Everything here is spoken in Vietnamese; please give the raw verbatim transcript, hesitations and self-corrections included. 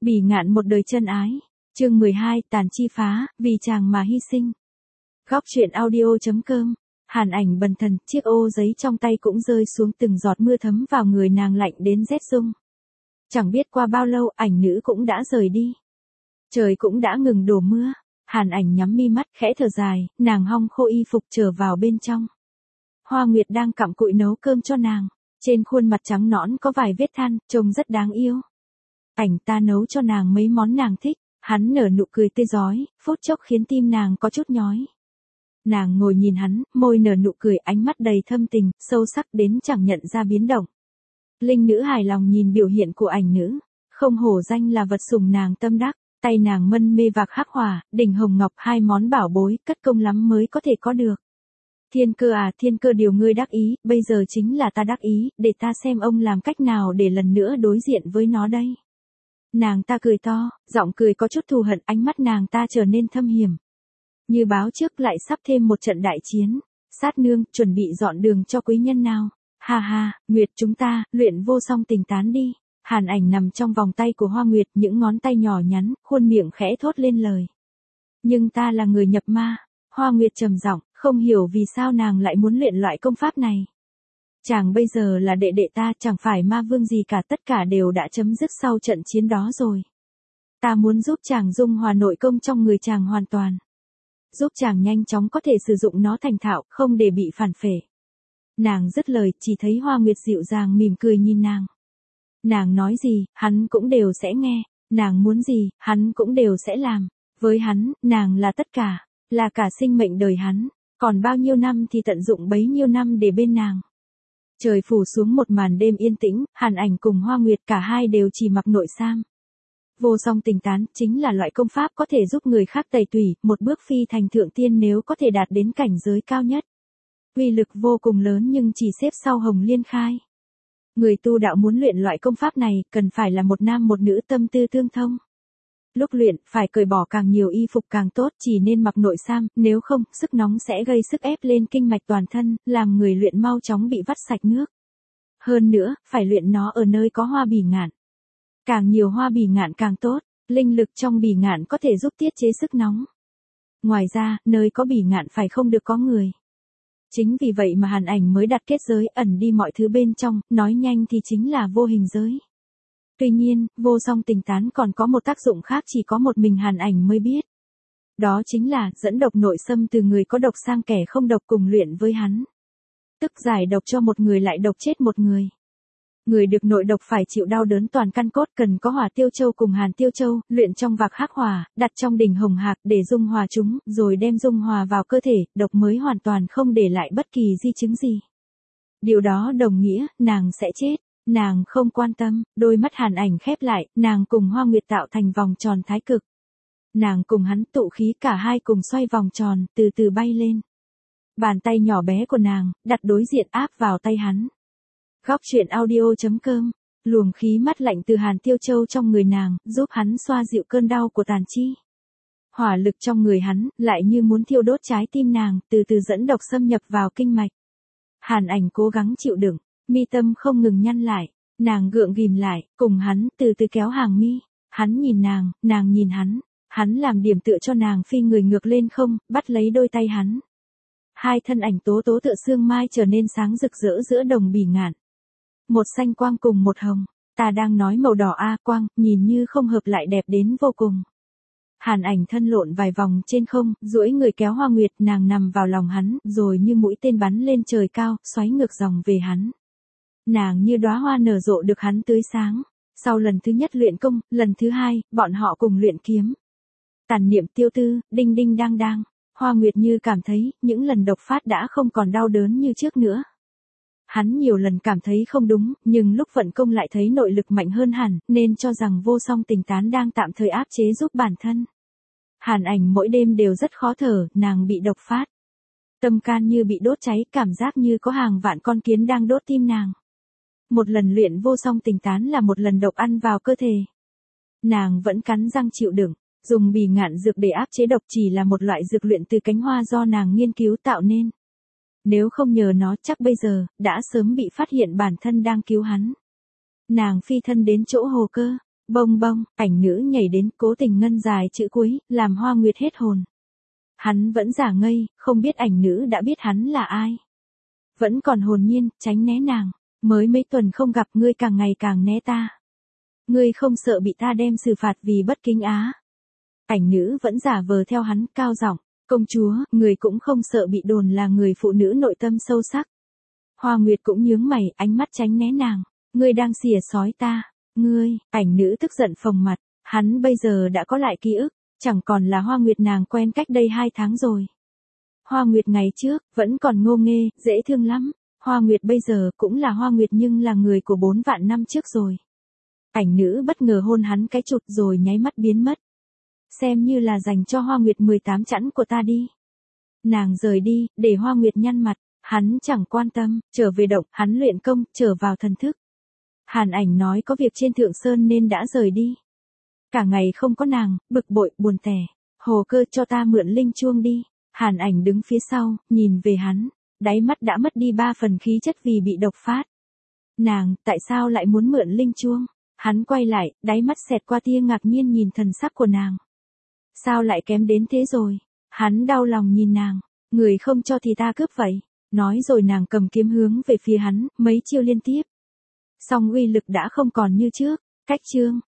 Bỉ ngạn một đời chân ái. Chương mười hai, tàn chi phá, vì chàng mà hy sinh. Góc truyện audio.com. Hàn Ảnh bần thần, chiếc ô giấy trong tay cũng rơi xuống từng giọt mưa thấm vào người nàng lạnh đến rét rung. Chẳng biết qua bao lâu, ảnh nữ cũng đã rời đi. Trời cũng đã ngừng đổ mưa. Hàn Ảnh nhắm mi mắt, khẽ thở dài, nàng hong khô y phục trở vào bên trong. Hoa Nguyệt đang cặm cụi nấu cơm cho nàng. Trên khuôn mặt trắng nõn có vài vết than, trông rất đáng yêu. Ảnh ta nấu cho nàng mấy món nàng thích. Hắn nở nụ cười tươi rói, phút chốc khiến tim nàng có chút nhói. Nàng ngồi nhìn hắn, môi nở nụ cười, ánh mắt đầy thâm tình, sâu sắc đến chẳng nhận ra biến động. Linh nữ hài lòng nhìn biểu hiện của ảnh nữ, không hổ danh là vật sủng nàng tâm đắc, tay nàng mân mê vạc hắc hỏa, đỉnh hồng ngọc, hai món bảo bối, cất công lắm mới có thể có được. Thiên Cơ à, Thiên Cơ, điều ngươi đắc ý, bây giờ chính là ta đắc ý, để ta xem ông làm cách nào để lần nữa đối diện với nó đây. Nàng ta cười to, giọng cười có chút thù hận, ánh mắt nàng ta trở nên thâm hiểm. Như báo trước lại sắp thêm một trận đại chiến. Sát nương, chuẩn bị dọn đường cho quý nhân nào. Ha ha, Nguyệt, chúng ta, luyện vô song tình tán đi. Hàn Ảnh nằm trong vòng tay của Hoa Nguyệt, những ngón tay nhỏ nhắn, khuôn miệng khẽ thốt lên lời. Nhưng ta là người nhập ma. Hoa Nguyệt trầm giọng, không hiểu vì sao nàng lại muốn luyện loại công pháp này. Chàng bây giờ là đệ đệ ta, chẳng phải ma vương gì cả, tất cả đều đã chấm dứt sau trận chiến đó rồi. Ta muốn giúp chàng dung hòa nội công trong người chàng hoàn toàn. Giúp chàng nhanh chóng có thể sử dụng nó thành thạo, không để bị phản phệ. Nàng dứt lời, chỉ thấy Hoa Nguyệt dịu dàng mỉm cười nhìn nàng. Nàng nói gì, hắn cũng đều sẽ nghe, nàng muốn gì, hắn cũng đều sẽ làm. Với hắn, nàng là tất cả, là cả sinh mệnh đời hắn, còn bao nhiêu năm thì tận dụng bấy nhiêu năm để bên nàng. Trời phủ xuống một màn đêm yên tĩnh, Hàn Ảnh cùng Hoa Nguyệt cả hai đều chỉ mặc nội sam. Vô song tình tán chính là loại công pháp có thể giúp người khác tẩy tủy, một bước phi thành thượng tiên nếu có thể đạt đến cảnh giới cao nhất. Uy lực vô cùng lớn nhưng chỉ xếp sau Hồng Liên Khai. Người tu đạo muốn luyện loại công pháp này, cần phải là một nam một nữ tâm tư tương thông. Lúc luyện, phải cởi bỏ càng nhiều y phục càng tốt, chỉ nên mặc nội sam, nếu không, sức nóng sẽ gây sức ép lên kinh mạch toàn thân, làm người luyện mau chóng bị vắt sạch nước. Hơn nữa, phải luyện nó ở nơi có hoa bỉ ngạn. Càng nhiều hoa bỉ ngạn càng tốt, linh lực trong bỉ ngạn có thể giúp tiết chế sức nóng. Ngoài ra, nơi có bỉ ngạn phải không được có người. Chính vì vậy mà Hàn Ảnh mới đặt kết giới ẩn đi mọi thứ bên trong, nói nhanh thì chính là vô hình giới. Tuy nhiên, vô song tình tán còn có một tác dụng khác chỉ có một mình Hàn Ảnh mới biết. Đó chính là dẫn độc nội xâm từ người có độc sang kẻ không độc cùng luyện với hắn. Tức giải độc cho một người lại độc chết một người. Người được nội độc phải chịu đau đớn toàn căn cốt, cần có hỏa tiêu châu cùng hàn tiêu châu, luyện trong vạc hắc hỏa, đặt trong đỉnh hồng hạc để dung hòa chúng, rồi đem dung hòa vào cơ thể, độc mới hoàn toàn không để lại bất kỳ di chứng gì. Điều đó đồng nghĩa, nàng sẽ chết. Nàng không quan tâm, đôi mắt Hàn Ảnh khép lại, nàng cùng Hoa Nguyệt tạo thành vòng tròn thái cực. Nàng cùng hắn tụ khí, cả hai cùng xoay vòng tròn, từ từ bay lên. Bàn tay nhỏ bé của nàng, đặt đối diện áp vào tay hắn. Góc truyện audio.com, luồng khí mát lạnh từ Hàn Tiêu Châu trong người nàng, giúp hắn xoa dịu cơn đau của tàn chi. Hỏa lực trong người hắn, lại như muốn thiêu đốt trái tim nàng, từ từ dẫn độc xâm nhập vào kinh mạch. Hàn Ảnh cố gắng chịu đựng. Mi tâm không ngừng nhăn lại, nàng gượng ghìm lại, cùng hắn từ từ kéo hàng mi. Hắn nhìn nàng, nàng nhìn hắn, hắn làm điểm tựa cho nàng phi người ngược lên không, bắt lấy đôi tay hắn. Hai thân ảnh tố tố tựa sương mai trở nên sáng rực rỡ giữa đồng bỉ ngạn. Một xanh quang cùng một hồng, ta đang nói màu đỏ a quang, nhìn như không hợp lại đẹp đến vô cùng. Hàn Ảnh thân lộn vài vòng trên không, duỗi người kéo Hoa Nguyệt, nàng nằm vào lòng hắn, rồi như mũi tên bắn lên trời cao, xoáy ngược dòng về hắn. Nàng như đóa hoa nở rộ được hắn tưới sáng. Sau lần thứ nhất luyện công, lần thứ hai, bọn họ cùng luyện kiếm. Tàn niệm tiêu tư, đinh đinh đang đang. Hoa Nguyệt như cảm thấy, những lần độc phát đã không còn đau đớn như trước nữa. Hắn nhiều lần cảm thấy không đúng, nhưng lúc vận công lại thấy nội lực mạnh hơn hẳn, nên cho rằng vô song tình tán đang tạm thời áp chế giúp bản thân. Hàn Ảnh mỗi đêm đều rất khó thở, nàng bị độc phát. Tâm can như bị đốt cháy, cảm giác như có hàng vạn con kiến đang đốt tim nàng. Một lần luyện vô song tình tán là một lần độc ăn vào cơ thể. Nàng vẫn cắn răng chịu đựng, dùng bỉ ngạn dược để áp chế độc, chỉ là một loại dược luyện từ cánh hoa do nàng nghiên cứu tạo nên. Nếu không nhờ nó chắc bây giờ, đã sớm bị phát hiện bản thân đang cứu hắn. Nàng phi thân đến chỗ hồ cơ, Bông bông, ảnh nữ nhảy đến, cố tình ngân dài chữ cuối, làm Hoa Nguyệt hết hồn. Hắn vẫn giả ngây, không biết ảnh nữ đã biết hắn là ai. Vẫn còn hồn nhiên, tránh né nàng. Mới mấy tuần không gặp ngươi càng ngày càng né ta. Ngươi không sợ bị ta đem xử phạt vì bất kính á. Ảnh nữ vẫn giả vờ theo hắn, cao giọng, công chúa, người cũng không sợ bị đồn là người phụ nữ nội tâm sâu sắc. Hoa Nguyệt cũng nhướng mày, ánh mắt tránh né nàng. Ngươi đang xỉa sói ta. Ngươi, ảnh nữ tức giận phồng mặt. Hắn bây giờ đã có lại ký ức, chẳng còn là Hoa Nguyệt nàng quen cách đây hai tháng rồi. Hoa Nguyệt ngày trước, vẫn còn ngô nghê, dễ thương lắm. Hoa Nguyệt bây giờ cũng là Hoa Nguyệt nhưng là người của bốn vạn năm trước rồi. Ảnh nữ bất ngờ hôn hắn cái chụt rồi nháy mắt biến mất. Xem như là dành cho Hoa Nguyệt mười tám chẵn của ta đi. Nàng rời đi, để Hoa Nguyệt nhăn mặt, hắn chẳng quan tâm, trở về động, hắn luyện công, trở vào thần thức. Hàn Ảnh nói có việc trên Thượng Sơn nên đã rời đi. Cả ngày không có nàng, bực bội, buồn tẻ. Hồ Cơ cho ta mượn linh chuông đi. Hàn Ảnh đứng phía sau, nhìn về hắn. Đáy mắt đã mất đi ba phần khí chất vì bị độc phát. Nàng, tại sao lại muốn mượn linh chuông? Hắn quay lại, đáy mắt xẹt qua tia ngạc nhiên nhìn thần sắc của nàng. Sao lại kém đến thế rồi? Hắn đau lòng nhìn nàng. Người không cho thì ta cướp vậy. Nói rồi nàng cầm kiếm hướng về phía hắn, mấy chiêu liên tiếp. Song uy lực đã không còn như trước. Cách chương.